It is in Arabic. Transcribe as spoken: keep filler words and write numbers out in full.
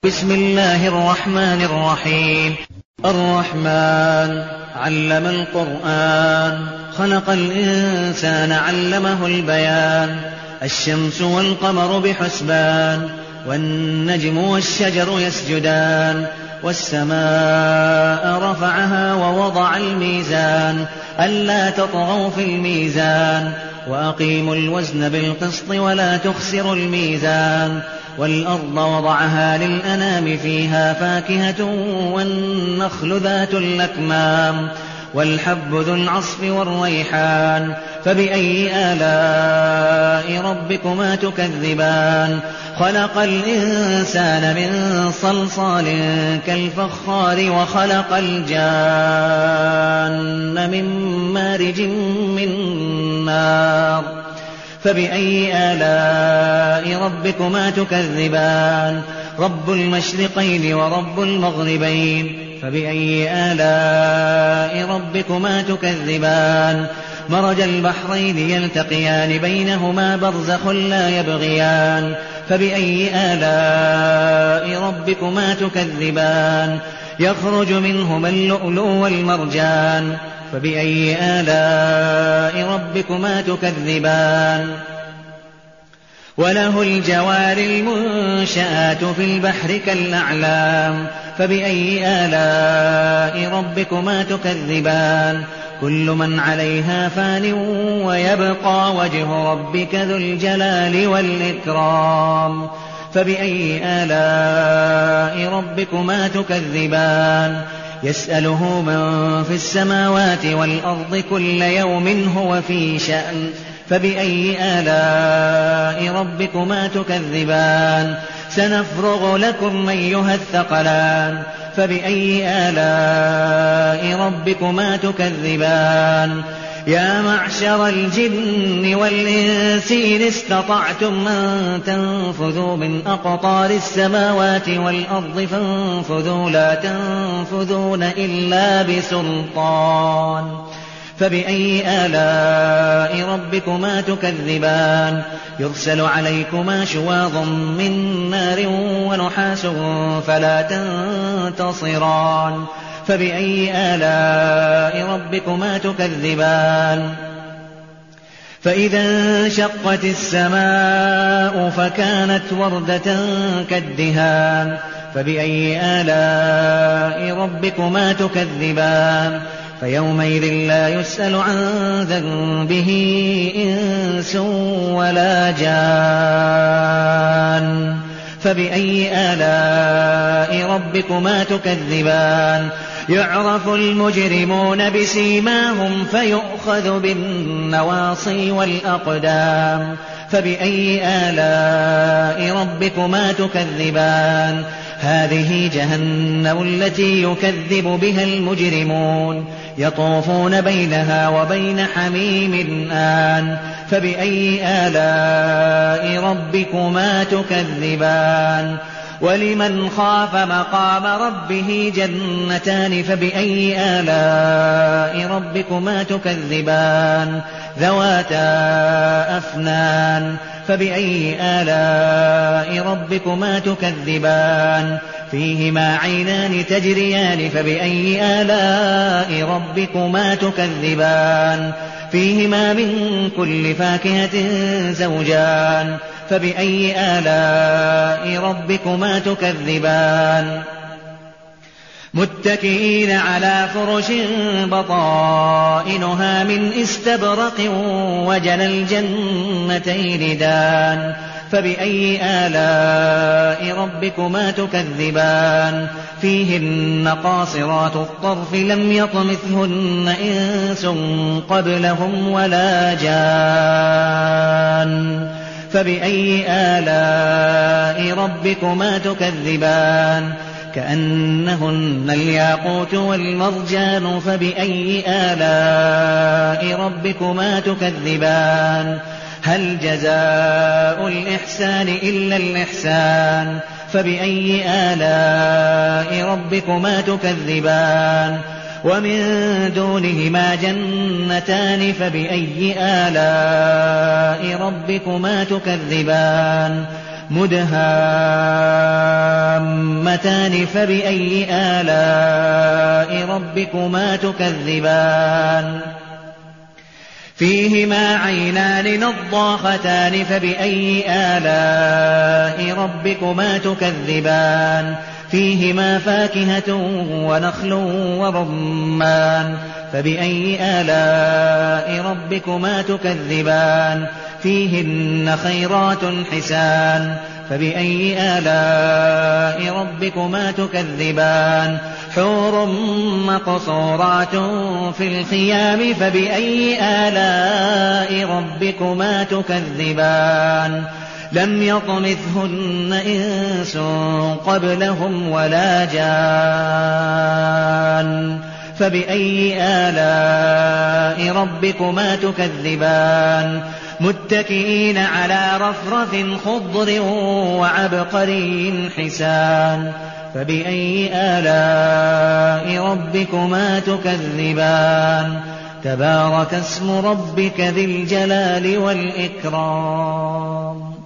بسم الله الرحمن الرحيم. الرحمن علم القرآن، خلق الإنسان علمه البيان. الشمس والقمر بحسبان، والنجم والشجر يسجدان. والسماء رفعها ووضع الميزان، ألا تطغوا في الميزان، وأقيموا الوزن بالقسط ولا تخسروا الميزان. والأرض وضعها للأنام، فيها فاكهة والنخل ذات الأكمام، والحب ذو العصف والريحان. فبأي آلاء ربكما تكذبان؟ خلق الإنسان من صلصال كالفخار، وخلق الجان من مارج من نار. فبأي آلاء ربكما تكذبان؟ رب المشرقين ورب المغربين. فبأي آلاء ربكما تكذبان؟ مرج البحرين يلتقيان، بينهما برزخ لا يبغيان. فبأي آلاء ربكما تكذبان؟ يخرج منهما اللؤلؤ والمرجان. فبأي آلاء ربكما تكذبان؟ وله الجوار المنشآت في البحر كالأعلام. فبأي آلاء ربكما تكذبان؟ كل من عليها فان، ويبقى وجه ربك ذو الجلال والإكرام. فبأي آلاء ربكما تكذبان؟ يسأله من في السماوات والأرض كل يوم هو في شأن. فبأي آلاء ربكما تكذبان؟ سنفرغ لكم أيها الثقلان. فبأي آلاء ربكما تكذبان؟ يا معشر الجن والإنس إن استطعتم أن تنفذوا من أقطار السماوات والأرض فانفذوا، لا تنفذون إلا بسلطان. فبأي آلاء ربكما تكذبان؟ يرسل عليكما شواظ من نار ونحاس فلا تنتصران. فبأي آلاء ربكما تكذبان؟ فإذا انشقت السماء فكانت وردة كالدهان. فبأي آلاء ربكما تكذبان؟ فيومئذ لا يسأل عن ذنبه إنس ولا جان. فبأي آلاء ربكما تكذبان؟ يعرف المجرمون بسيماهم فيؤخذ بالنواصي والأقدام. فبأي آلاء ربكما تكذبان؟ هذه جهنم التي يكذب بها المجرمون، يطوفون بينها وبين حميم آن. فبأي آلاء ربكما تكذبان؟ ولمن خاف مقام ربه جنتان. فبأي آلاء ربكما تكذبان؟ ذواتا أفنان. فبأي آلاء ربكما تكذبان؟ فيهما عينان تجريان. فبأي آلاء ربكما تكذبان؟ فيهما من كل فاكهة زوجان. فبأي آلاء ربكما تكذبان؟ متكئين على فرش بطائنها من استبرق، وجنى الجنتين دان. فبأي آلاء ربكما تكذبان؟ فيهن قاصرات الطرف لم يطمثهن إنس قبلهم ولا جان. فبأي آلاء ربكما تكذبان؟ كأنهن الياقوت والمرجان. فبأي آلاء ربكما تكذبان؟ هل جزاء الإحسان إلا الإحسان؟ فبأي آلاء ربكما تكذبان؟ ومن دونهما جنتان. فبأي آلاء ربكما تكذبان؟ مدهامتان. نعمتان فبأي آلاء ربكما تكذبان فيهما عينان نضاختان فبأي آلاء ربكما تكذبان فيهما فاكهة ونخل ورمان فبأي آلاء ربكما تكذبان فيهن خيرات حسان فبأي آلاء ربكما تكذبان حور مقصورات في الخيام فبأي آلاء ربكما تكذبان لم يطمثهن إنس قبلهم ولا جان فبأي آلاء ربكما تكذبان متكئين على رفرف خضر وعبقري حسان فبأي آلاء ربكما تكذبان تبارك اسم ربك ذي الجلال والإكرام